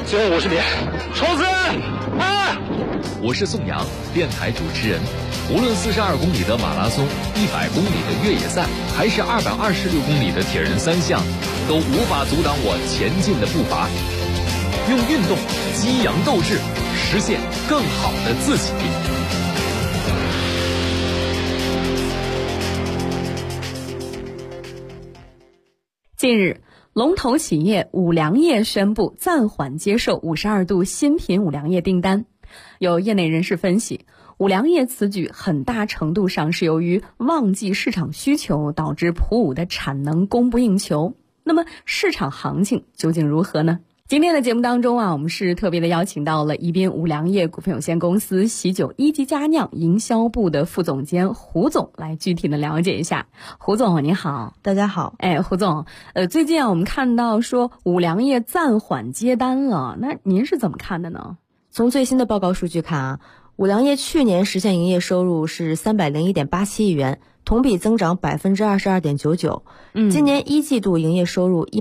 最后50米，冲刺！ 我是宋阳，电台主持人。无论42公里的马拉松、100公里的越野赛，还是226公里的铁人三项，都无法阻挡我前进的步伐。用运动激扬斗志，实现更好的自己。 近日，龙头企业五粮液宣布暂缓接受52度新品五粮液订单。有业内人士分析，五粮液此举很大程度上是由于旺季市场需求导致普五的产能供不应求。那么市场行情究竟如何呢？今天的节目当中我们是特别的邀请到了宜宾五粮液股份有限公司喜酒一级佳酿营销部的副总监胡总来具体的了解一下。胡总你好。 大家好。 胡总，最近我们看到说五粮液暂缓接单了，那您是怎么看的呢？ 从最新的报告数据看五粮液去年实现营业收入是301.87亿元，同比增长22.99%。今年一季度营业收入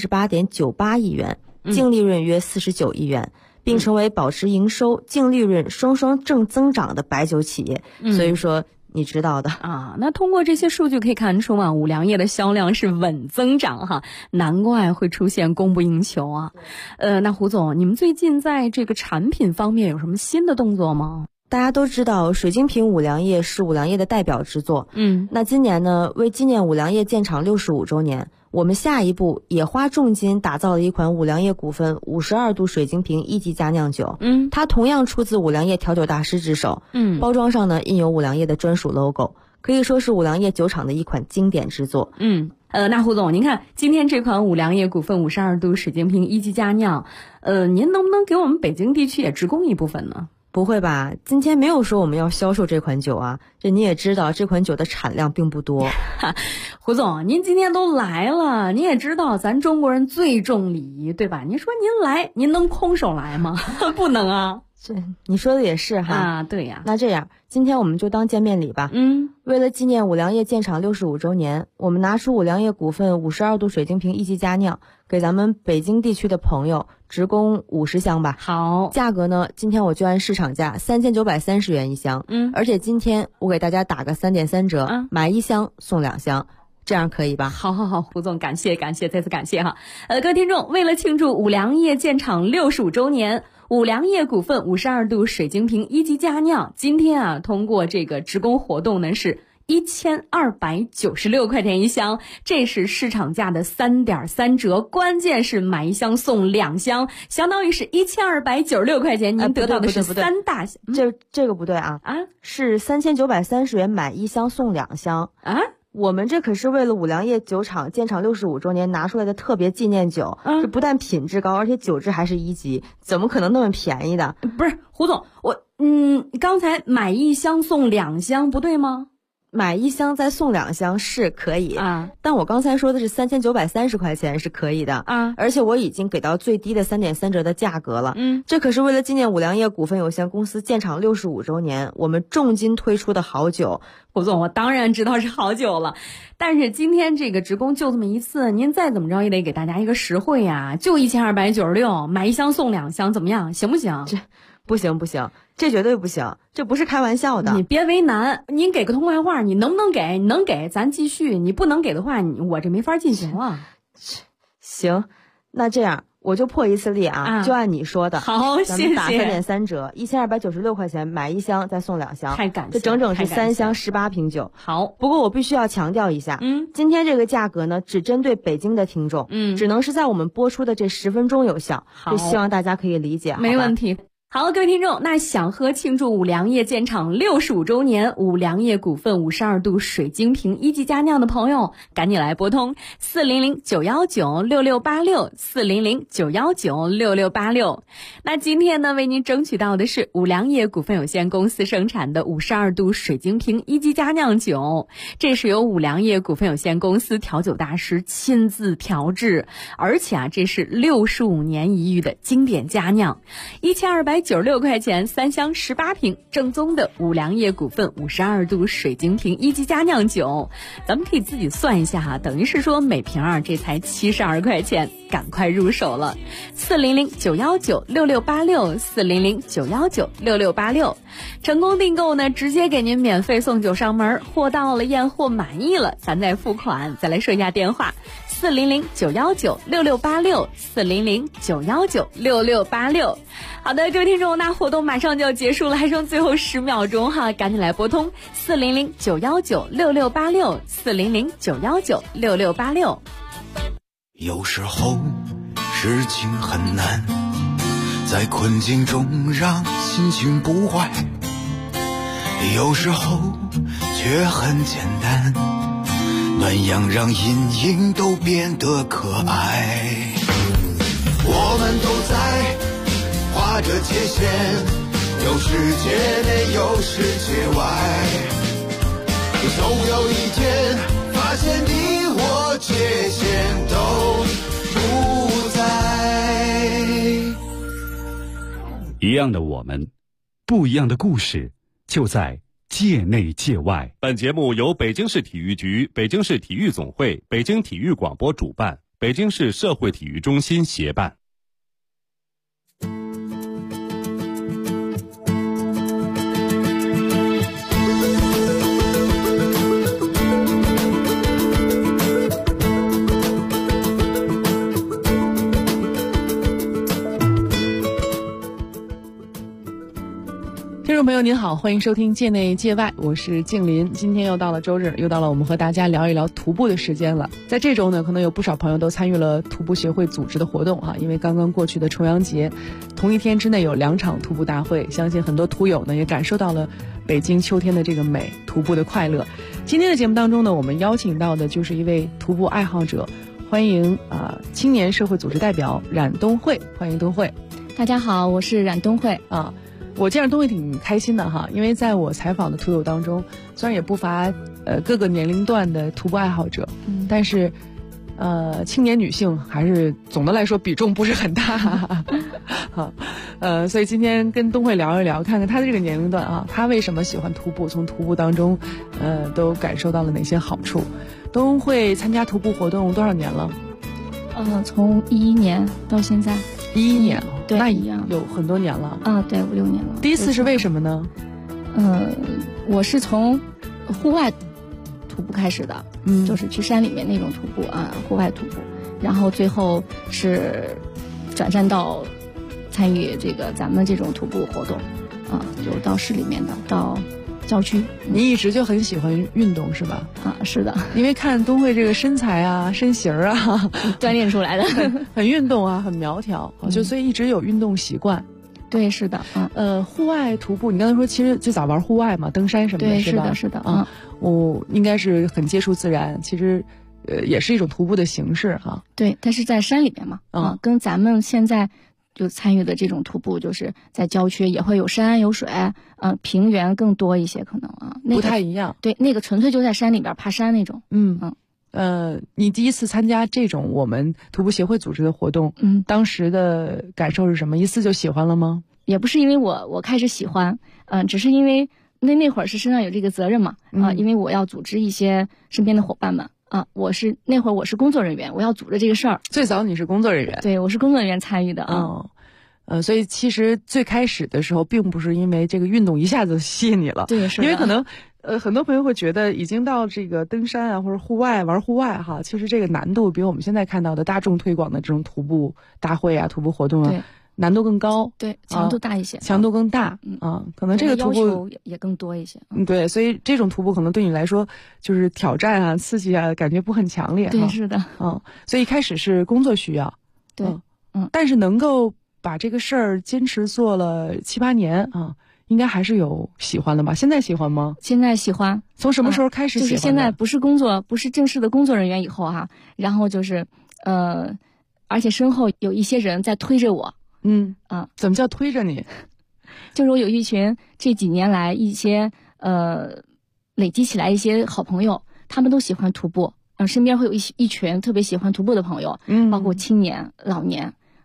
138.98亿元，净利润约49亿元，并成为保持营收、净利润双双正增长的白酒企业。所以说你知道的那通过这些数据可以看出五粮液的销量是稳增长难怪会出现供不应求那胡总，你们最近在这个产品方面有什么新的动作吗？ 大家都知道水晶瓶五粮液是五粮液的代表之作。那今年呢，为纪念五粮液建厂65周年，我们下一步也花重金打造了一款五粮液股份52度水晶瓶一级佳酿酒。它同样出自五粮液调酒大师之手。包装上呢印有五粮液的专属 logo， 可以说是五粮液酒厂的一款经典之作。 那胡总，您看今天这款五粮液股份52度水晶瓶一级佳酿，您能不能给我们北京地区也直供一部分呢？ 不会吧，今天没有说我们要销售这款酒这你也知道这款酒的产量并不多。 胡总，您今天都来了，您也知道咱中国人最重礼仪，对吧？您说您来，您能空手来吗？不能这你说的也是对呀。 那这样今天我们就当见面礼吧。为了纪念五粮液建厂65周年，我们拿出五粮液股份52度水晶瓶一级佳酿，给咱们北京地区的朋友直供50箱吧。 好， 价格呢，今天我就按市场价3930元一箱。而且今天我给大家打个3.3折，买1箱送2箱。这样可以吧？ 好，胡总，感谢，再次感谢各位听众，为了庆祝五粮液建厂65周年，五粮液股份52度水晶瓶一级佳酿今天通过这个直供活动呢是1296块钱一箱，这是市场价的3.3折，关键是买1箱送2箱，相当于是1296块钱，您得到的是3大箱。 这个不对是3930元买1箱送2箱我们这可是为了五粮液酒厂建厂65周年拿出来的特别纪念酒，这不但品质高，而且酒质还是1级，怎么可能那么便宜的？ 不是胡总，刚才买1箱送2箱不对吗？ 买1箱再送2箱是可以但我刚才说的是3930块钱是可以的而且我已经给到最低的3.3折的价格了。这可是为了纪念五粮液股份有限公司建厂65周年，我们重金推出的好酒。 胡总，我当然知道是好酒了，但是今天这个直供就这么一次，您再怎么着也得给大家一个实惠就1296，买1箱送2箱，怎么样？行不行？ 这不行，这绝对不行，这不是开玩笑的。 你别为难，您给个痛快话，你能不能给？你能给咱继续，你不能给的话，我这没法进行了。 行，那这样我就破一次例就按你说的。 好，谢谢。 咱们打3.3折，1296块钱买1箱再送2箱， 太感谢， 这整整是3箱18瓶酒。 好， 不过我必须要强调一下，今天这个价格呢，只针对北京的听众，只能是在我们播出的这10分钟有效。就希望大家可以理解。 没问题。好，各位听众，那想喝庆祝五粮液建厂65周年五粮液股份52度水晶瓶一级佳酿的朋友，赶紧来拨通400-919-6686，400-919-6686。那今天呢，为您争取到的是五粮液股份有限公司生产的52度水晶瓶一级佳酿酒，这是由五粮液股份有限公司调酒大师亲自调制，而且这是65年一遇的经典佳酿。1296 996块钱，3箱18瓶正宗的五粮液股份52度水晶瓶1级佳酿酒。咱们可以自己算一下哈，等于是说每瓶这才72块钱，赶快入手了。400-919-6686，400-919-6686，成功订购呢，直接给您免费送酒上门，货到了验货满意了，咱再付款。再来说一下电话：400-919-6686，400-919-6686。好的，各位听众，那活动马上就要结束了，还剩最后10秒钟哈，赶紧来拨通400-919-6686，400-919-6686。 有时候事情很难，在困境中让心情不坏，有时候却很简单，暖阳让阴影都变得可爱。我们都在划着界限，有世界内有世界外，总有一天发现你我界限都不在。 一样的我们，不一样的故事，就在界内界外。 本节目由北京市体育局、北京市体育总会、北京体育广播主办，北京市社会体育中心协办。 听众朋友您好，欢迎收听界内界外，我是静林。今天又到了周日，又到了我们和大家聊一聊徒步的时间了。在这周呢，可能有不少朋友都参与了徒步协会组织的活动因为刚刚过去的重阳节，同一天之内有2场徒步大会，相信很多徒友呢也感受到了北京秋天的这个美，徒步的快乐。今天的节目当中呢，我们邀请到的就是一位徒步爱好者，欢迎青年社会组织代表冉东慧，欢迎东慧。 大家好，我是冉东慧我见着东慧挺开心的因为在我采访的徒友当中，虽然也不乏各个年龄段的徒步爱好者，但是青年女性还是总的来说比重不是很大所以今天跟东慧聊一聊，看看她的这个年龄段她为什么喜欢徒步，从徒步当中都感受到了哪些好处。东慧参加徒步活动多少年了？ 从2011年到现在。 2011年对， 那有很多年了对，5、6年了。 第一次是为什么呢？ 我是从户外徒步开始的，就是去山里面那种徒步户外徒步，然后最后是转战到参与这个咱们这种徒步活动就到市里面的，到郊区。 你一直就很喜欢运动是吧？ 是的， 因为看东慧这个身材身形锻炼出来的很运动很苗条就所以一直有运动习惯。 对，是的户外徒步，你刚才说其实最早玩户外嘛，登山什么的， 对， 是吧？ 是的我应该是很接触自然，其实也是一种徒步的形式对，但是在山里边嘛跟咱们现在就参与的这种徒步，就是在郊区也会有山有水平原更多一些可能不太一样。 对，那个纯粹就在山里边爬山那种。 你第一次参加这种我们徒步协会组织的活动，当时的感受是什么？一次就喜欢了吗？ 也不是因为我开始喜欢，只是因为那会儿是身上有这个责任嘛，因为我要组织一些身边的伙伴们那会儿我是工作人员，我要组织这个事儿。 最早你是工作人员？ 对，我是工作人员参与的所以其实最开始的时候，并不是因为这个运动一下子吸引你了， 对，是的。 因为可能很多朋友会觉得，已经到这个登山或者玩户外其实这个难度比我们现在看到的大众推广的这种徒步大会徒步活动难度更高， 对，强度大一些， 强度更大可能这个徒步要求也更多一些。 对，所以这种徒步可能对你来说就是挑战刺激感觉不很强烈。 对，是的。 所以一开始是工作需要， 对， 但是能够把这个事儿坚持做了7、8年应该还是有喜欢的吧？现在喜欢吗？ 现在喜欢。 从什么时候开始喜欢的？ 就是现在不是正式的工作人员以后然后就是而且身后有一些人在推着我。 怎么叫推着你？ 就是我有一群这几年来一些累积起来一些好朋友，他们都喜欢徒步，身边会有一群特别喜欢徒步的朋友，包括青年、老年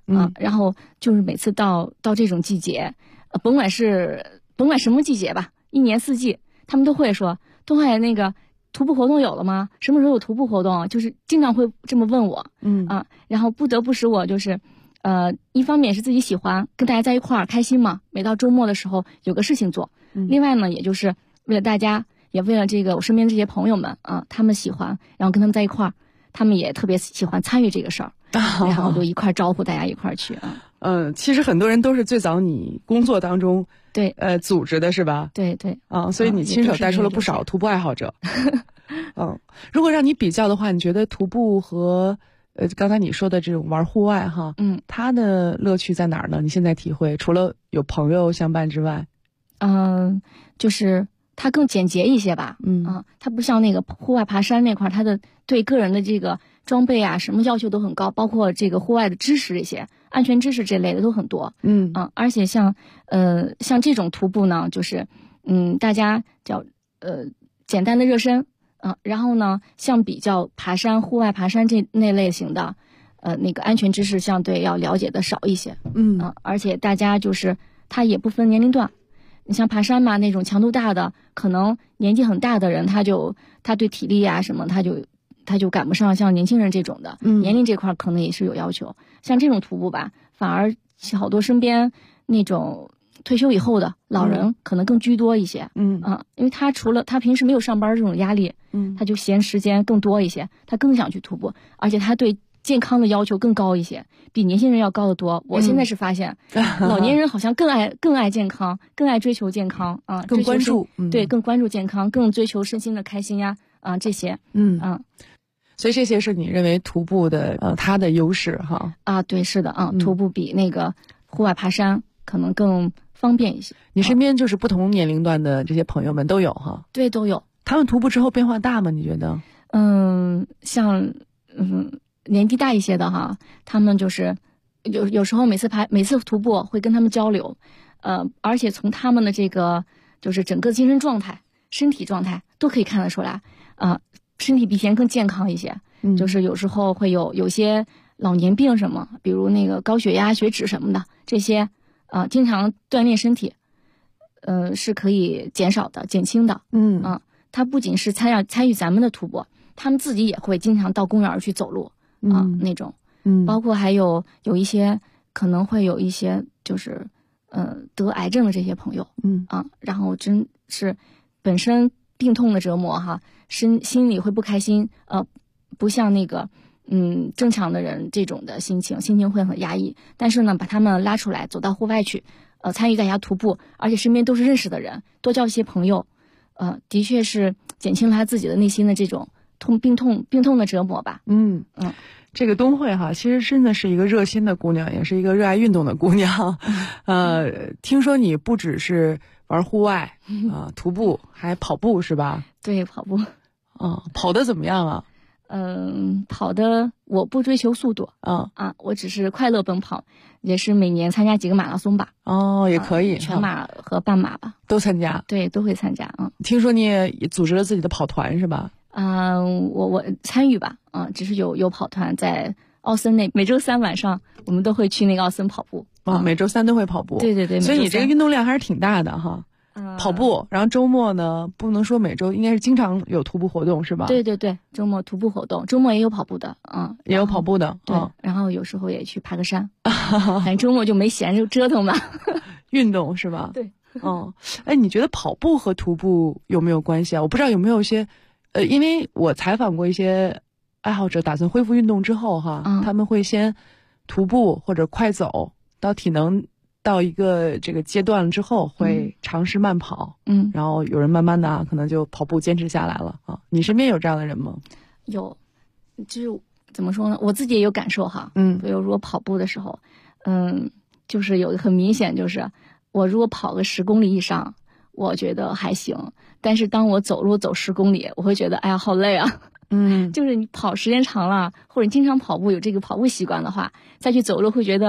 然后就是每次到这种季节，甭管什么季节吧，一年四季，他们都会说，东海那个徒步活动有了吗？什么时候有徒步活动？就是经常会这么问我，然后不得不使我就是一方面是自己喜欢跟大家在一块儿开心嘛，每到周末的时候有个事情做，另外呢，也就是为了大家，也为了这个我身边这些朋友们他们喜欢，然后跟他们在一块儿，他们也特别喜欢参与这个事儿，然后就一块儿招呼大家一块儿去其实很多人都是最早你工作当中对组织的是吧？ 对所以你亲手带出了不少徒步爱好者。如果让你比较的话，你觉得徒步和刚才你说的这种玩户外哈，它的乐趣在哪儿呢？你现在体会，除了有朋友相伴之外， 就是它更简洁一些吧，它不像那个户外爬山那块，它的对个人的这个装备啊什么要求都很高，包括这个户外的知识，这些安全知识这类的都很多，而且像这种徒步呢，就是大家叫简单的热身。然后呢，像比较户外爬山那类型的，那个安全知识相对要了解的少一些，而且大家就是他也不分年龄段，你像爬山嘛那种强度大的，可能年纪很大的人他对体力啊什么他就赶不上像年轻人这种的，年龄这块可能也是有要求。像这种徒步吧，反而好多身边那种退休以后的老人可能更居多一些，因为他除了他平时没有上班这种压力，他就闲时间更多一些，他更想去徒步，而且他对健康的要求更高一些，比年轻人要高得多。我现在是发现，老年人好像更爱健康，更爱追求健康更关注， 对，更关注健康，更追求身心的开心呀这些， 所以这些是你认为徒步的它的优势哈？ 对，是的徒步比那个户外爬山可能更方便一些。 你身边就是不同年龄段的这些朋友们都有哈？ 对，都有。 他们徒步之后变化大吗？你觉得？ 像年纪大一些的哈，他们就是有时候每次徒步会跟他们交流，而且从他们的这个就是整个精神状态、身体状态都可以看得出来，身体比以前更健康一些。就是有时候会有些老年病什么，比如那个高血压、血脂什么的，这些经常锻炼身体，是可以减少的、减轻的。他不仅是参与咱们的徒步，他们自己也会经常到公园去走路那种。包括还有一些可能会有一些就是得癌症的这些朋友，然后真是本身病痛的折磨哈，心里会不开心，不像那个正常的人这种的心情会很压抑。但是呢，把他们拉出来，走到户外去，参与大家徒步，而且身边都是认识的人，多交一些朋友，的确是减轻了他自己的内心的这种病痛的折磨吧。 这个东慧哈，其实真的是一个热心的姑娘，也是一个热爱运动的姑娘。听说你不只是玩户外徒步，还跑步是吧？ 对，跑步。 跑得怎么样啊？ 跑的我不追求速度，我只是快乐奔跑，也是每年参加几个马拉松吧。 也可以， 全马和半马吧， 都参加。 对，都会参加。 听说你也组织了自己的跑团是吧？ 我参与吧，只是有跑团在奥森那，每周三晚上我们都会去那个奥森跑步。 每周三都会跑步。 对， 所以你这个运动量还是挺大的哈。跑步，然后周末呢，不能说每周，应该是经常有徒步活动是吧？ 对，周末徒步活动，周末也有跑步的， 也有跑步的， 对，然后有时候也去爬个山，反正周末就没闲着折腾嘛， 运动是吧？ 对， 你觉得跑步和徒步有没有关系啊？我不知道有没有一些，因为我采访过一些爱好者，打算恢复运动之后哈，他们会先徒步或者快走，到体能到一个这个阶段了之后，会尝试慢跑，然后有人慢慢的可能就跑步坚持下来了啊。你身边有这样的人吗？ 有，就是怎么说呢？我自己也有感受哈，比如说跑步的时候，就是有一个很明显，就是我如果跑个10公里以上，我觉得还行，但是当我走路走10公里，我会觉得哎呀好累啊。就是你跑时间长了，或者你经常跑步有这个跑步习惯的话，再去走路会觉得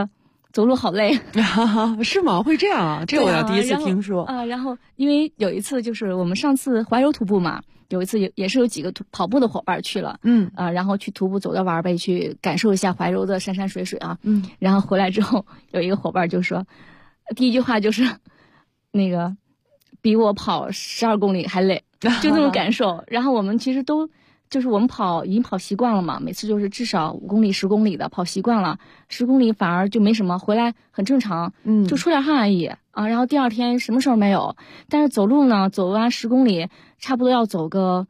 走路好累。 是吗？会这样啊？这我要第一次听说。 然后因为有一次就是我们上次怀柔徒步嘛，有一次也是有几个跑步的伙伴去了，然后去徒步走着玩呗，去感受一下怀柔的山山水水啊，然后回来之后有一个伙伴就说，第一句话就是那个比我跑12公里还累，就那种感受。然后我们其实都就是我们已经跑习惯了嘛，每次就是至少5公里10公里的跑习惯了，10公里反而就没什么，回来很正常，就出点汗而已啊。然后第二天什么事儿没有，但是走路呢，走完10公里差不多要走个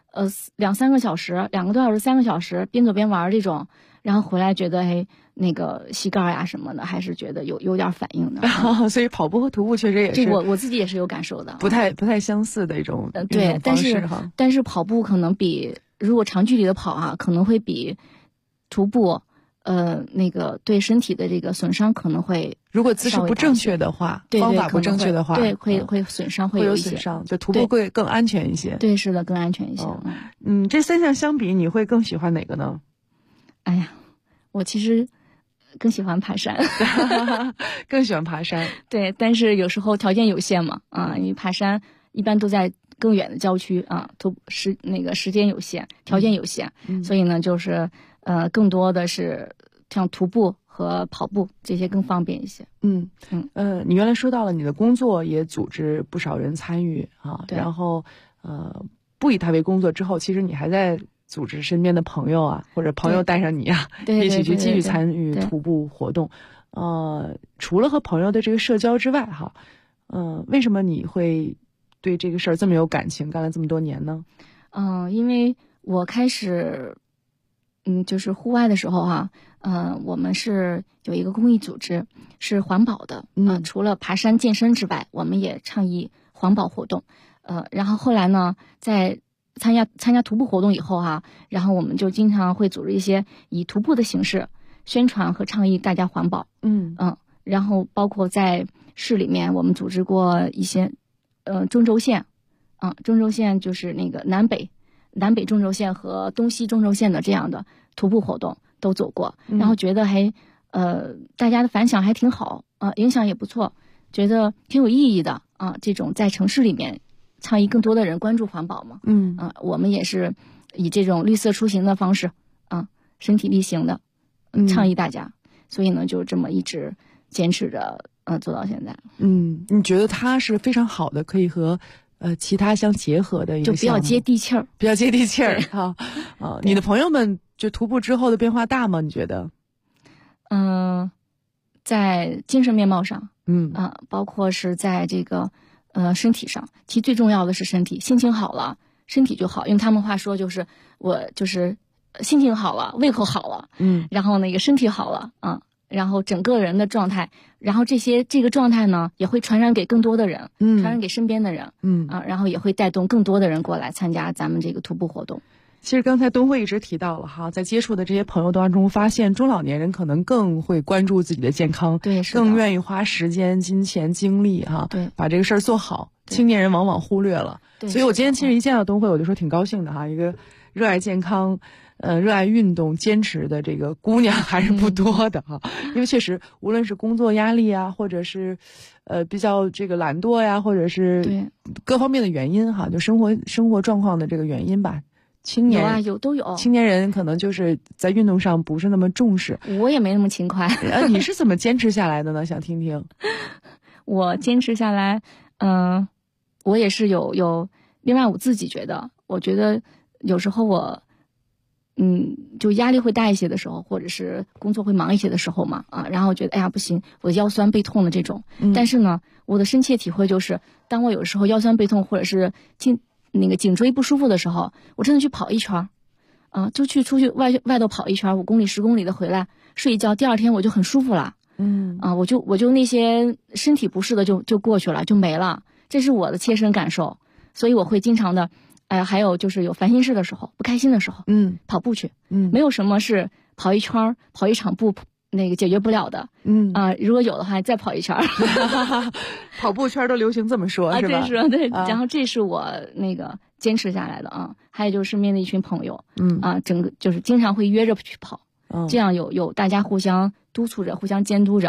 2-3个小时，2个多小时3个小时，边走边玩这种。然后回来觉得那个膝盖呀什么的，还是觉得有点反应的。 所以跑步和徒步确实也是， 我自己也是有感受的， 不太相似的一种对， 方但是跑步可能如果长距离的跑啊，可能会比徒步那个对身体的这个损伤可能会， 如果姿势不正确的话，方法不正确的话， 对，会损伤，会有一些损伤，就徒步会更安全一些。 对，是的，更安全一些。 这3项相比，你会更喜欢哪个呢？ 哎呀，我其实更喜欢爬山。 更喜欢爬山。 对，但是有时候条件有限嘛，因为爬山一般都在更远的郊区啊，时间有限，条件有限，所以呢，就是更多的是像徒步和跑步这些更方便一些。 你原来说到了你的工作也组织不少人参与啊， 对， 然后不以它为工作之后，其实你还在组织身边的朋友啊，或者朋友带上你啊，一起去继续参与徒步活动。除了和朋友的这个社交之外，为什么你会对这个事儿这么有感情，干了这么多年呢？ 因为我开始，就是户外的时候我们是有一个公益组织，是环保的，除了爬山健身之外，我们也倡议环保活动。然后后来呢，在参加徒步活动以后然后我们就经常会组织一些以徒步的形式宣传和倡议大家环保。然后包括在市里面，我们组织过一些中轴线，中轴线就是那个南北中轴线和东西中轴线的这样的徒步活动都走过，然后觉得大家的反响还挺好，影响也不错，觉得挺有意义的这种在城市里面倡议更多的人关注环保嘛。我们也是以这种绿色出行的方式身体力行的倡议大家，所以呢就这么一直坚持着做到现在。 你觉得它是非常好的，可以和其他相结合的一个项目， 就比较接地气儿， 比较接地气儿你的朋友们就徒步之后的变化大吗？你觉得？ 在精神面貌上，包括是在这个身体上，其实最重要的是身体，心情好了，身体就好。用他们话说，就是我就是心情好了，胃口好了，然后那个身体好了然后整个人的状态，然后这个状态呢，也会传染给更多的人，传染给身边的人，然后也会带动更多的人过来参加咱们这个徒步活动。 其实刚才东辉一直提到了在接触的这些朋友当中，发现中老年人可能更会关注自己的健康， 对， 更愿意花时间、金钱、精力对， 把这个事儿做好。青年人往往忽略了，所以我今天其实一见到东辉，我就说挺高兴的一个热爱健康、热爱运动、坚持的这个姑娘还是不多的因为确实无论是工作压力或者是比较这个懒惰或者是各方面的原因就生活状况的这个原因吧。青年都有青年人可能就是在运动上不是那么重视。 我也没那么勤快。 你是怎么坚持下来的呢？想听听。 我坚持下来，我也是有。另外，我自己我觉得有时候我，就压力会大一些的时候，或者是工作会忙一些的时候嘛，然后觉得哎呀不行，我的腰酸背痛的这种。但是呢，我的深切体会就是，当我有时候腰酸背痛或者是颈椎不舒服的时候，我真的去跑一圈就出去外头跑一圈，5公里10公里的回来睡一觉，第二天我就很舒服了。我就那些身体不适的就过去了，就没了。这是我的切身感受，所以我会经常的，还有就是有烦心事的时候、不开心的时候，跑步去，没有什么是跑一圈、跑一场步那个解决不了的，如果有的话再跑一圈。 跑步圈都流行这么说，是吧？ 对，然后这是我那个坚持下来的还有就是身边的一群朋友，整个就是经常会约着去跑，这样有大家互相督促着、互相监督着，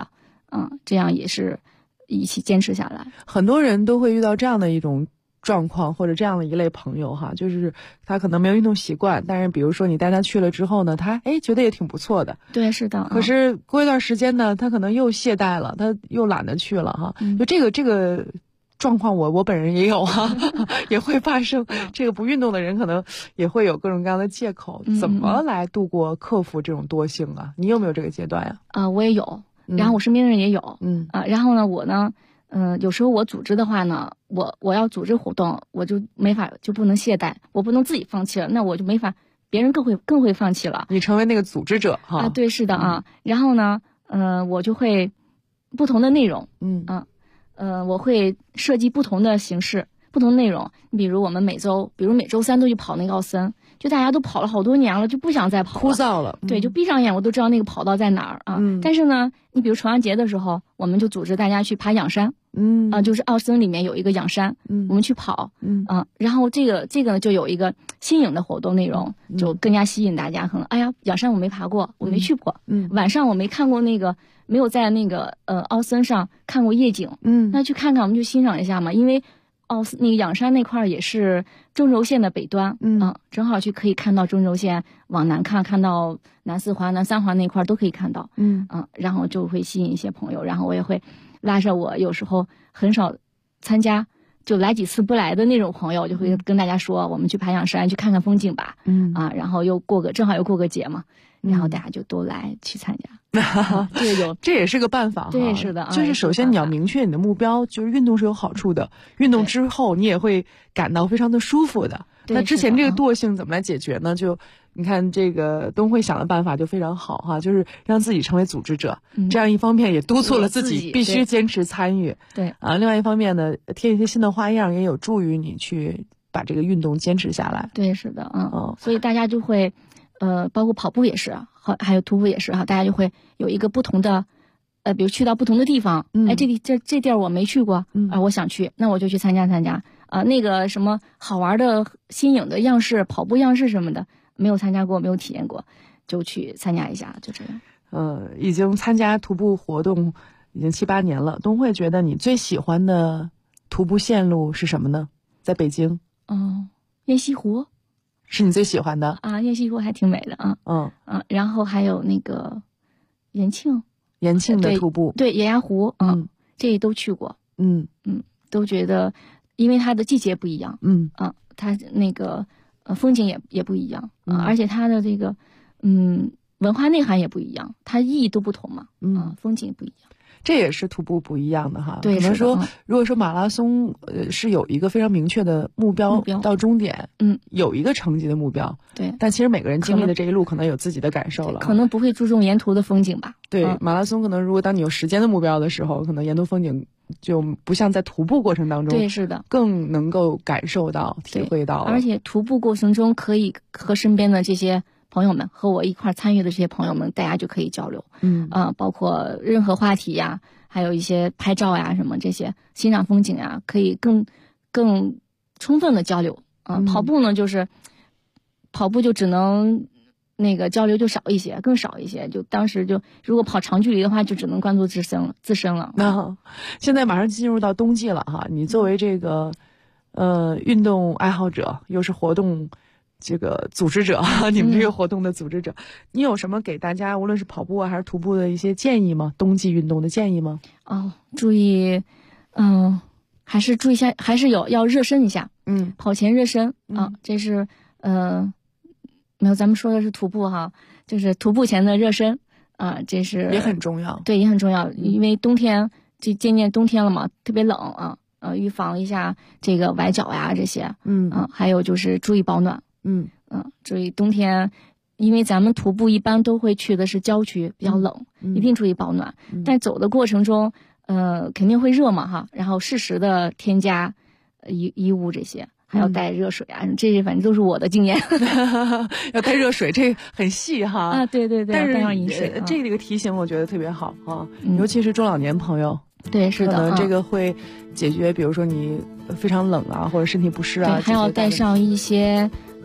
这样也是一起坚持下来。 很多人都会遇到这样的一种状况，或者这样的一类朋友哈，就是他可能没有运动习惯，但是比如说你带他去了之后呢，他觉得也挺不错的。 对，是的。 可是过一段时间呢，他可能又懈怠了，他又懒得去了哈。就这个状况我本人也有啊，也会发生。这个不运动的人可能也会有各种各样的借口，怎么来度过克服这种惰性啊？你有没有这个阶段呀？ 我也有，然后我身边的人也有。然后呢，我呢，有时候我组织的话呢，我要组织活动，我就不能懈怠，我不能自己放弃了，那我就没法，别人更会放弃了。 你成为那个组织者哈？ 对，是的啊。然后呢，我就会不同的内容，我会设计不同的形式、不同内容。比如我们每周三都去跑那个奥森，就大家都跑了好多年了，就不想再跑了， 枯燥了。 对，就闭上眼我都知道那个跑道在哪儿啊。但是呢，你比如重阳节的时候，我们就组织大家去爬仰山，就是奥森里面有一个仰山，我们去跑，然后这个呢就有一个新颖的活动内容，就更加吸引大家。可能仰山我没爬过，我没去过，晚上我没看过那个。没有在那个奥森上看过夜景，那去看看我们就欣赏一下嘛，因为那个仰山那块也是中轴线的北端，正好可以看到中轴线往南看到南四环、南三环那块都可以看到，然后就会吸引一些朋友，然后我也会拉着我有时候很少参加，就来几次不来的那种朋友，就会跟大家说，我们去爬仰山去看看风景吧，然后正好又过个节嘛。然后大家就都来去参加， 这也是个办法哈。 对，是的， 就是首先你要明确你的目标，就是运动是有好处的，运动之后你也会感到非常的舒服的。那之前这个惰性怎么来解决呢？就你看这个东辉想的办法就非常好哈，就是让自己成为组织者，这样一方面也督促了自己必须坚持参与， 对另外一方面呢，添一些新的花样也有助于你去把这个运动坚持下来。 对，是的，所以大家就会。包括跑步也是，还有徒步也是哈，大家就会有一个不同的，比如去到不同的地方，这地儿我没去过，我想去，那我就去参加，那个什么好玩的新颖的样式，跑步样式什么的，没有参加过，没有体验过，就去参加一下，就这样。 已经参加徒步活动已经7-8年了，东辉觉得你最喜欢的徒步线路是什么呢？在北京， 雁西湖。 是你最喜欢的雁西湖还挺美的啊。然后还有那个延庆的徒步， 对野鸭湖，这都去过，都觉得，因为它的季节不一样，它那个风景也不一样，而且它的这个文化内涵也不一样，它意义都不同嘛，风景不一样。 这也是徒步不一样的哈。 对， 可能说，如果说马拉松是有一个非常明确的目标到终点，有一个成绩的目标， 对。 但其实每个人经历的这一路可能有自己的感受了， 可能不会注重沿途的风景吧。 对，马拉松可能如果当你有时间的目标的时候，可能沿途风景就不像在徒步过程当中， 对，是的， 更能够感受到、体会到。 而且徒步过程中可以和身边的这些朋友们，和我一块参与的这些朋友们，大家就可以交流，包括任何话题呀，还有一些拍照呀什么这些欣赏风景呀，可以更充分的交流。跑步呢，跑步就只能那个交流就更少一些。就当时如果跑长距离的话，就只能关注自身了。 现在马上进入到冬季了哈，你作为这个运动爱好者，又是活动这个组织者，你们这个活动的组织者，你有什么给大家无论是跑步还是徒步的一些建议吗？冬季运动的建议吗？ 注意，还是注意一下，还是要热身一下，跑前热身这是没有，咱们说的是徒步哈，就是徒步前的热身这是也很重要， 对，也很重要，因为冬天渐渐冬天了嘛，特别冷预防一下这个崴脚呀这些，还有就是注意保暖。注意冬天，因为咱们徒步一般都会去的是郊区，比较冷，一定注意保暖。但走的过程中，肯定会热嘛哈，然后适时的添加衣物这些，还要带热水啊，这些反正都是我的经验。 要带热水，这很细哈。 对， 但是带上饮水。 这个提醒我觉得特别好尤其是中老年朋友。 对，是的， 可能这个会解决，比如说你非常冷或者身体不适还要带上一些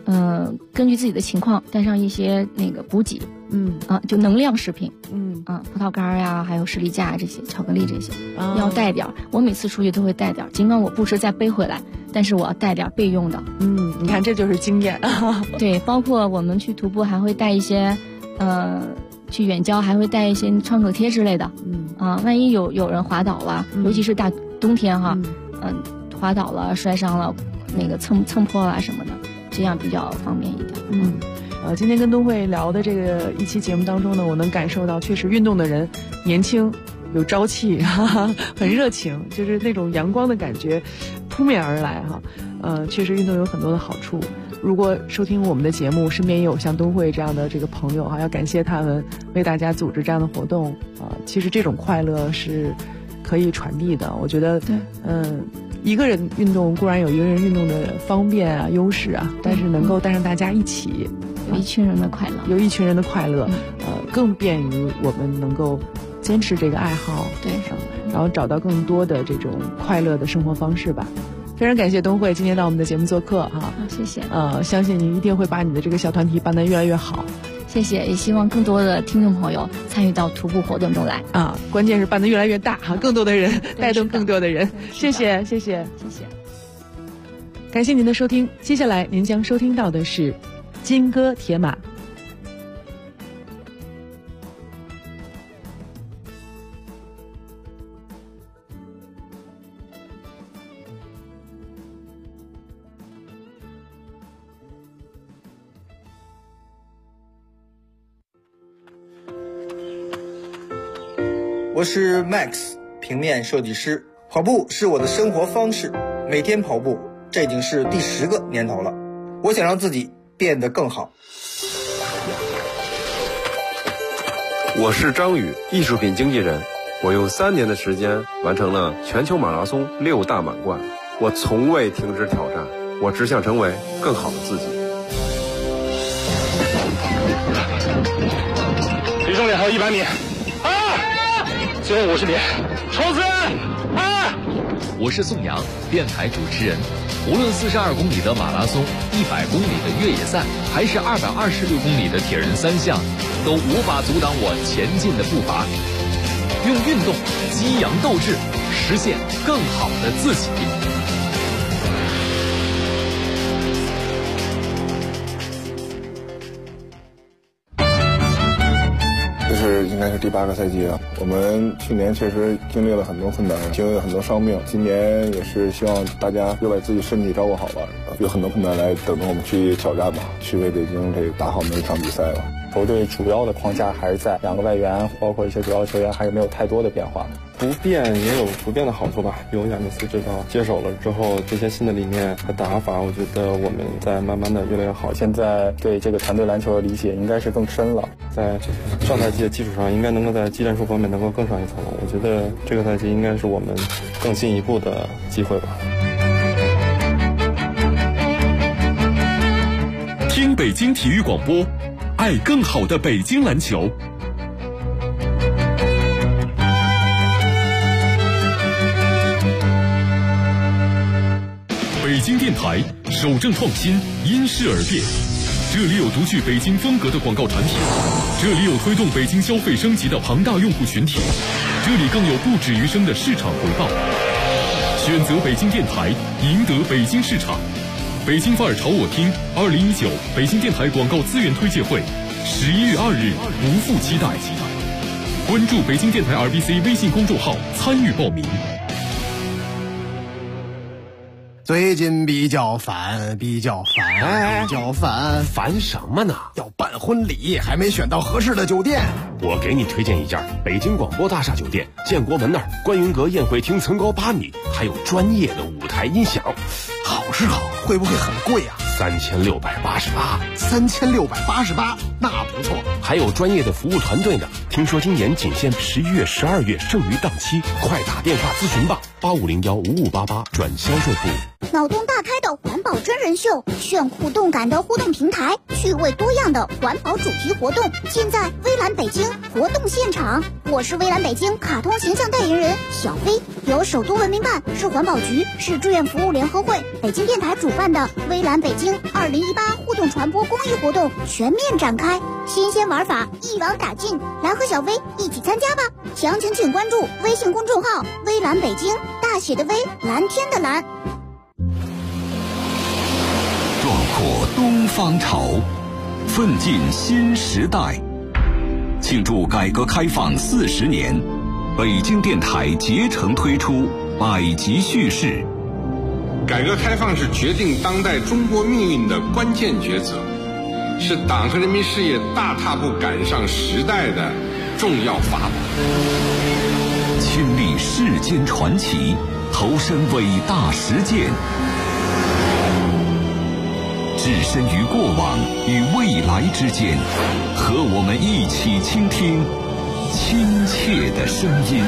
根据自己的情况带上一些那个补给，就能量食品，葡萄干呀，还有士力架这些，巧克力这些，要带点儿。我每次出去都会带点儿，尽管我不是再背回来，但是我要带点儿备用的。 你看这就是经验。 对，包括我们去徒步还会带一些，去远郊还会带一些创可贴之类的。万一有人滑倒了，尤其是大冬天哈，滑倒了摔伤了，那个蹭破了什么的，这样比较方便一点。 今天跟东慧聊的这个一期节目当中呢，我能感受到确实运动的人年轻有朝气，很热情，就是那种阳光的感觉扑面而来哈。确实运动有很多的好处。如果收听我们的节目，身边也有像东慧这样的这个朋友要感谢他们为大家组织这样的活动其实这种快乐是可以传递的。我觉得一个人运动固然有一个人运动的方便啊优势啊，但是能够带上大家一起， 有一群人的快乐，更便于我们能够坚持这个爱好， 对， 然后找到更多的这种快乐的生活方式吧。非常感谢东慧今天到我们的节目做客哈， 谢谢。 相信你一定会把你的这个小团体办得越来越好。 谢谢，也希望更多的听众朋友参与到徒步活动中来关键是办得越来越大哈，更多的人带动更多的人。谢谢。感谢您的收听，接下来您将收听到的是金戈铁马。 我是 Max， 平面设计师。跑步是我的生活方式，每天跑步，这已经是第10个年头了。我想让自己变得更好。 我是张宇，艺术品经纪人。我用3年的时间完成了全球马拉松6大满贯。我从未停止挑战，我只想成为更好的自己。 离终点还有100米。最后50米，冲刺！2！ 我是宋阳，电台主持人。无论42公里的马拉松、100公里的越野赛，还是226公里的铁人3项，都无法阻挡我前进的步伐。用运动激扬斗志，实现更好的自己。 应该是第8个赛季了。我们去年确实经历了很多困难，经历了很多伤病。今年也是希望大家又把自己身体照顾好吧，有很多困难来等着我们去挑战吧，去为北京这个打好每一场比赛吧。 球队主要的框架还是在2个外援，包括一些主要球员，还是没有太多的变化。 不变也有不变的好处吧。有亚尼斯指导接手了之后，这些新的理念和打法，我觉得我们在慢慢的越来越好。 现在对这个团队篮球的理解应该是更深了， 在上赛季的基础上，应该能够在技战术方面能够更上一层楼。我觉得这个赛季应该是我们更进一步的机会吧。 听北京体育广播，爱更好的北京篮球。北京电台守正创新，因势而变。这里有独具北京风格的广告产品，这里有推动北京消费升级的庞大用户群体，这里更有不止余生的市场回报。选择北京电台，赢得北京市场。北京范儿朝我听2019北京电台广告资源推介会，11月2日不负期待。关注北京电台 RBC 微信公众号参与报名。 最近比较烦， 烦什么呢？ 要办婚礼，还没选到合适的酒店。 我给你推荐一家北京广播大厦酒店，建国门那儿观云阁宴会厅层高8米，还有专业的舞台音响。 好是好，会不会很贵啊 ？3688， 那不错。 还有专业的服务团队呢。听说今年仅限11月、12月剩余档期，快打电话咨询吧，85015588转销售部。 脑洞大开的环保真人秀，炫酷动感的互动平台，趣味多样的环保主题活动，尽在微蓝北京活动现场。我是微蓝北京卡通形象代言人小飞，由首都文明办、市环保局、市志愿服务联合会、北京电台主办的微蓝北京2018互动传播公益活动全面展开，新鲜玩法一网打尽，来和小飞一起参加吧！详情请关注微信公众号微蓝北京，大写的微，蓝天的蓝。 壮阔东方潮，奋进新时代。庆祝改革开放40年，北京电台竭诚推出百集叙事。 改革开放是决定当代中国命运的关键抉择，是党和人民事业大踏步赶上时代的重要法宝。 亲历世间传奇，投身伟大实践，置身于过往与未来之间，和我们一起倾听亲切的声音。